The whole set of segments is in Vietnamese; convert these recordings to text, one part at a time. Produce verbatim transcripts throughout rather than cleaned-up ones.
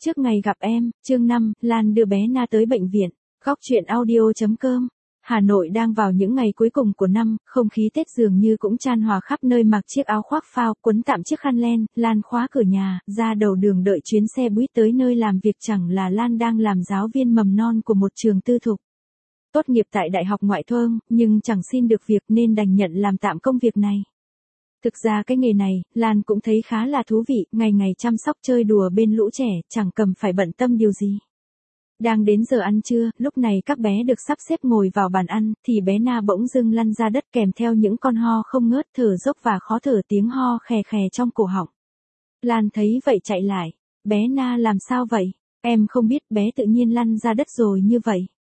Trước ngày gặp em, chương năm, Lan đưa bé Na tới bệnh viện. Góc truyện audio chấm com. Hà Nội đang vào những ngày cuối cùng của năm, không khí Tết dường như cũng chan hòa khắp nơi. Mặc chiếc áo khoác phao, quấn tạm chiếc khăn len, Lan khóa cửa nhà, ra đầu đường đợi chuyến xe buýt tới nơi làm việc. Chẳng là Lan đang làm giáo viên mầm non của một trường tư thục. Tốt nghiệp tại Đại học Ngoại thương, nhưng chẳng xin được việc nên đành nhận làm tạm công việc này. Thực ra cái nghề này, Lan cũng thấy khá là thú vị, ngày ngày chăm sóc chơi đùa bên lũ trẻ, chẳng cầm phải bận tâm điều gì. Đang đến giờ ăn trưa, lúc này các bé được sắp xếp ngồi vào bàn ăn, thì bé Na bỗng dưng lăn ra đất kèm theo những con ho không ngớt, thở dốc và khó thở, tiếng ho khè khè trong cổ họng. Lan thấy vậy chạy lại. Bé Na làm sao vậy? Em không biết, bé tự nhiên lăn ra đất rồi như vậy.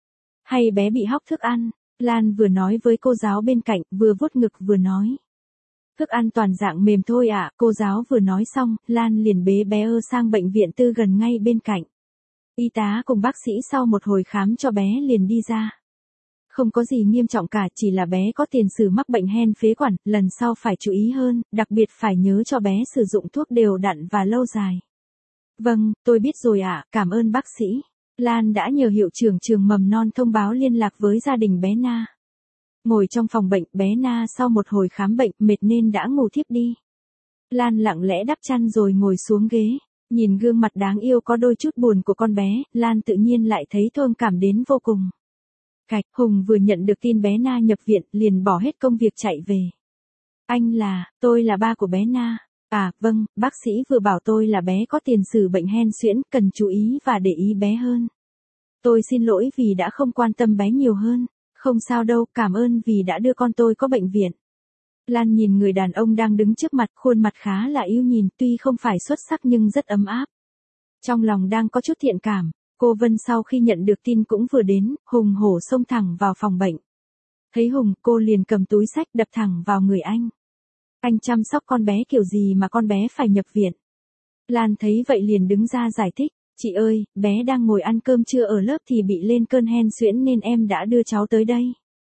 Hay bé bị hóc thức ăn? Lan vừa nói với cô giáo bên cạnh, vừa vuốt ngực vừa nói. Thức ăn toàn dạng mềm thôi ạ, à, cô giáo vừa nói xong, Lan liền bế bé ơ sang bệnh viện tư gần ngay bên cạnh. Y tá cùng bác sĩ sau một hồi khám cho bé liền đi ra. Không có gì nghiêm trọng cả, chỉ là bé có tiền sử mắc bệnh hen phế quản, lần sau phải chú ý hơn, đặc biệt phải nhớ cho bé sử dụng thuốc đều đặn và lâu dài. Vâng, tôi biết rồi ạ, à, cảm ơn bác sĩ. Lan đã nhờ hiệu trưởng trường mầm non thông báo liên lạc với gia đình bé Na. Ngồi trong phòng bệnh, bé Na sau một hồi khám bệnh, mệt nên đã ngủ thiếp đi. Lan lặng lẽ đắp chăn rồi ngồi xuống ghế, nhìn gương mặt đáng yêu có đôi chút buồn của con bé, Lan tự nhiên lại thấy thương cảm đến vô cùng. Cạch, Hùng vừa nhận được tin bé Na nhập viện, liền bỏ hết công việc chạy về. Anh là, tôi là ba của bé Na. À, vâng, bác sĩ vừa bảo tôi là bé có tiền sử bệnh hen suyễn, cần chú ý và để ý bé hơn. Tôi xin lỗi vì đã không quan tâm bé nhiều hơn. Không sao đâu, cảm ơn vì đã đưa con tôi có bệnh viện. Lan nhìn người đàn ông đang đứng trước mặt, khuôn mặt khá là yêu nhìn, tuy không phải xuất sắc nhưng rất ấm áp. Trong lòng đang có chút thiện cảm, cô Vân sau khi nhận được tin cũng vừa đến, hùng hổ xông thẳng vào phòng bệnh. Thấy Hùng, cô liền cầm túi xách đập thẳng vào người anh. Anh chăm sóc con bé kiểu gì mà con bé phải nhập viện? Lan thấy vậy liền đứng ra giải thích. Chị ơi, bé đang ngồi ăn cơm trưa ở lớp thì bị lên cơn hen suyễn nên em đã đưa cháu tới đây.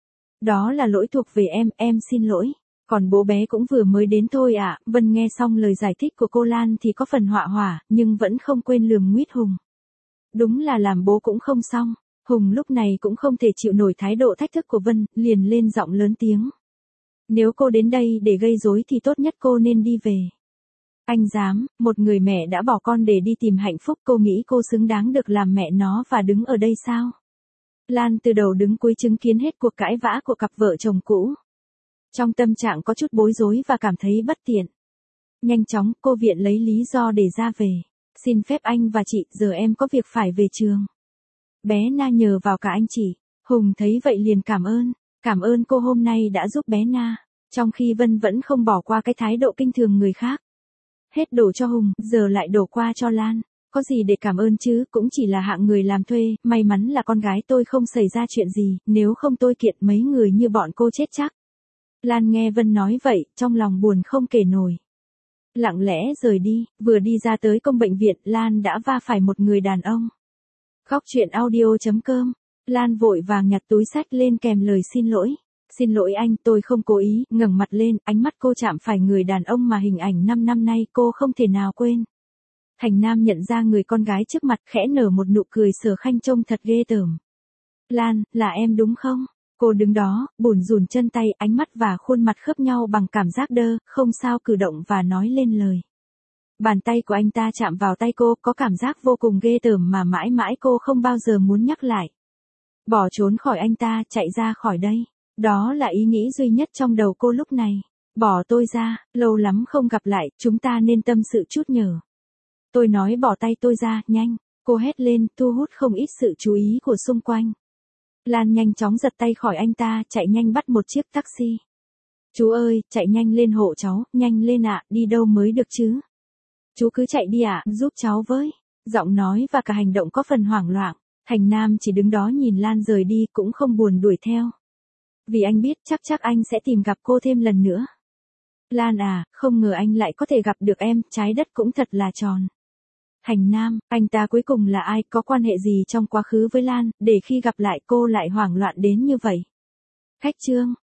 Đó là lỗi thuộc về em, em xin lỗi. Còn bố bé cũng vừa mới đến thôi ạ. À. Vân nghe xong lời giải thích của cô Lan thì có phần họa hỏa, nhưng vẫn không quên lườm nguýt Hùng. Đúng là làm bố cũng không xong. Hùng lúc này cũng không thể chịu nổi thái độ thách thức của Vân, liền lên giọng lớn tiếng. Nếu cô đến đây để gây rối thì tốt nhất cô nên đi về. Anh dám, một người mẹ đã bỏ con để đi tìm hạnh phúc, cô nghĩ cô xứng đáng được làm mẹ nó và đứng ở đây sao? Lan từ đầu đứng cuối chứng kiến hết cuộc cãi vã của cặp vợ chồng cũ. Trong tâm trạng có chút bối rối và cảm thấy bất tiện. Nhanh chóng, cô viện lấy lý do để ra về. Xin phép anh và chị, giờ em có việc phải về trường. Bé Na nhờ vào cả anh chị. Hùng thấy vậy liền cảm ơn. Cảm ơn cô hôm nay đã giúp bé Na. Trong khi Vân vẫn không bỏ qua cái thái độ kinh thường người khác. Hết đổ cho Hùng, giờ lại đổ qua cho Lan. Có gì để cảm ơn chứ, cũng chỉ là hạng người làm thuê, may mắn là con gái tôi không xảy ra chuyện gì, nếu không tôi kiện mấy người như bọn cô chết chắc. Lan nghe Vân nói vậy, trong lòng buồn không kể nổi. Lặng lẽ rời đi, vừa đi ra tới công bệnh viện, Lan đã va phải một người đàn ông. Góc truyện audio chấm com. Lan vội vàng nhặt túi xách lên kèm lời xin lỗi. Xin lỗi anh, tôi không cố ý, ngẩng mặt lên, ánh mắt cô chạm phải người đàn ông mà hình ảnh năm năm nay cô không thể nào quên. Thành Nam nhận ra người con gái trước mặt, khẽ nở một nụ cười sở khanh trông thật ghê tởm. Lan, là em đúng không? Cô đứng đó, bủn rủn chân tay, ánh mắt và khuôn mặt khớp nhau bằng cảm giác đơ, không sao cử động và nói lên lời. Bàn tay của anh ta chạm vào tay cô, có cảm giác vô cùng ghê tởm mà mãi mãi cô không bao giờ muốn nhắc lại. Bỏ trốn khỏi anh ta, chạy ra khỏi đây. Đó là ý nghĩ duy nhất trong đầu cô lúc này. Bỏ tôi ra, lâu lắm không gặp lại, chúng ta nên tâm sự chút nhờ. Tôi nói bỏ tay tôi ra, nhanh. Cô hét lên, thu hút không ít sự chú ý của xung quanh. Lan nhanh chóng giật tay khỏi anh ta, chạy nhanh bắt một chiếc taxi. Chú ơi, chạy nhanh lên hộ cháu, nhanh lên ạ, đi đâu mới được chứ? Chú cứ chạy đi ạ, giúp cháu với. Giọng nói và cả hành động có phần hoảng loạn. Thành Nam chỉ đứng đó nhìn Lan rời đi cũng không buồn đuổi theo. Vì anh biết chắc chắc anh sẽ tìm gặp cô thêm lần nữa. Lan à, không ngờ anh lại có thể gặp được em, trái đất cũng thật là tròn. Thành Nam, anh ta cuối cùng là ai, có quan hệ gì trong quá khứ với Lan, để khi gặp lại cô lại hoảng loạn đến như vậy? Khách trương.